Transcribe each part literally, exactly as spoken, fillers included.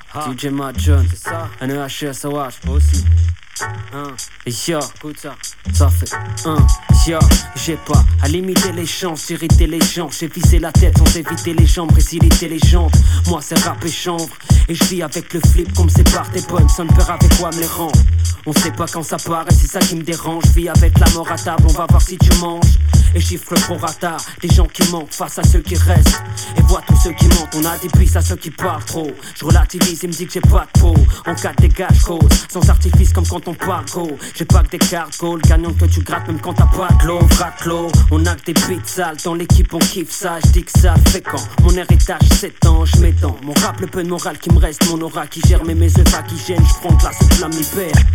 D J Matt John, c'est ça. N E H S Watch, aussi. Hein, et yo, écoute ça, ça fait un, yo, j'ai pas à limiter les chances, irriter les gens, j'ai visé la tête sans éviter les jambes, résiliter les jambes. Moi c'est rap et chambre, et je vis avec le flip comme c'est par des bonnes, son père avec quoi me les rend. On sait pas quand ça part et c'est ça qui me dérange, je vis avec la mort à table, on va voir si tu manges. Et chiffre le prorata, des gens qui manquent face à ceux qui restent. Et vois tous ceux qui mentent, on a des puces à ceux qui parlent trop. Je relativise et me dis que j'ai pas de peau. En cas de dégage cause, sans artifice comme quand on parle go. J'ai pas que des cartes gold, gagnant que tu grattes même quand t'as pas de l'eau. Raclo, on a que des beats sales, dans l'équipe on kiffe ça. J'dis que ça fait quand mon héritage s'étend, j'm'étends. Mon rap le peu de morale qui me reste, mon aura qui gère mes mes œufs qui gênent. J'prends de la soupe, la m'y perd.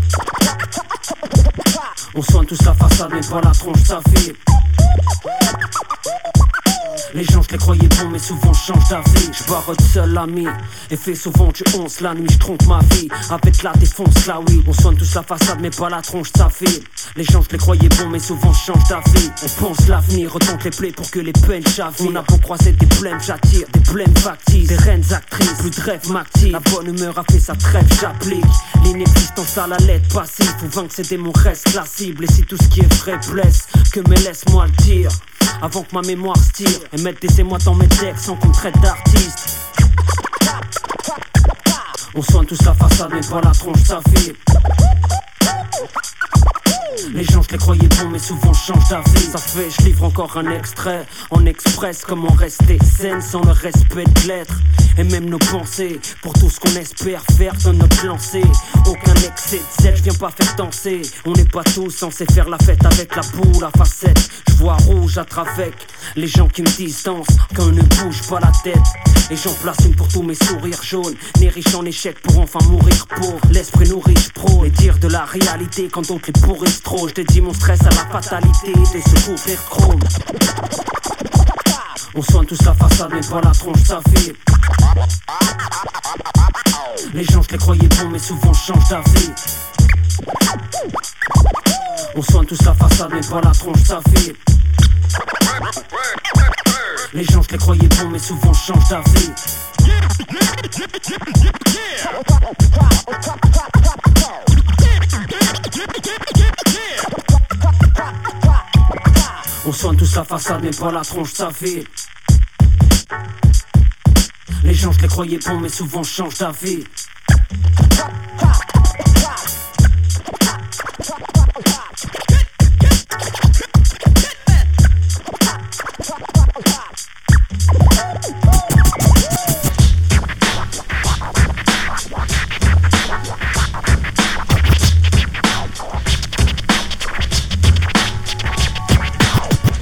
On soigne tous la façade mais pas la tronche, ça file. Les gens je les croyais bons mais souvent je change d'avis. Je barre seul l'ami et fais souvent du onze la nuit. Je trompe ma vie avec la défonce la oui. On soigne tous la façade mais pas la tronche ça file. Les gens je les croyais bons mais souvent je change d'avis. On pense l'avenir, retente les plaies pour que les peines chavirent. On a beau croiser des blèmes j'attire, des blèmes factices, des reines actrices, plus de rêve m'active. La bonne humeur a fait sa trêve j'applique. L'inexistence à la lettre passive. Faut vaincre ces démons reste la cible. Et si tout ce qui est vrai blesse, que me laisse-moi le dire avant que ma mémoire se tire. Et mettre des émois dans mes textes sans qu'on me traite d'artiste. On soigne tous la façade mais pas la tronche ça file. Les gens je les croyais bons mais souvent je change d'avis. Ça fait je livre encore un extrait en express. Comment rester zen sans le respect de l'être. Et même nos pensées pour tout ce qu'on espère faire dans notre lancée. Aucun excès de zèle, je viens pas faire danser. On n'est pas tous censés faire la fête avec la boule à facette. Je vois rouge à travers les gens qui me distancent quand on ne bouge pas la tête. Et j'en place une pour tous mes sourires jaunes. Né riche en échec pour enfin mourir pauvre. L'esprit nourri pro et dire de la réalité quand d'autres les pourrissent trop. Je dédie mon stress à la fatalité des secours vers chrome. On soigne tous la façade mais pas la tronche ça file. Les gens je les croyais bons mais souvent je change d'avis. On soigne tous la façade mais pas la tronche ça file. Les gens je les croyais bons mais souvent je change d'avis. On soigne tous la façade mais pas la tronche ça file. Les gens je les croyais bons mais souvent je change d'avis.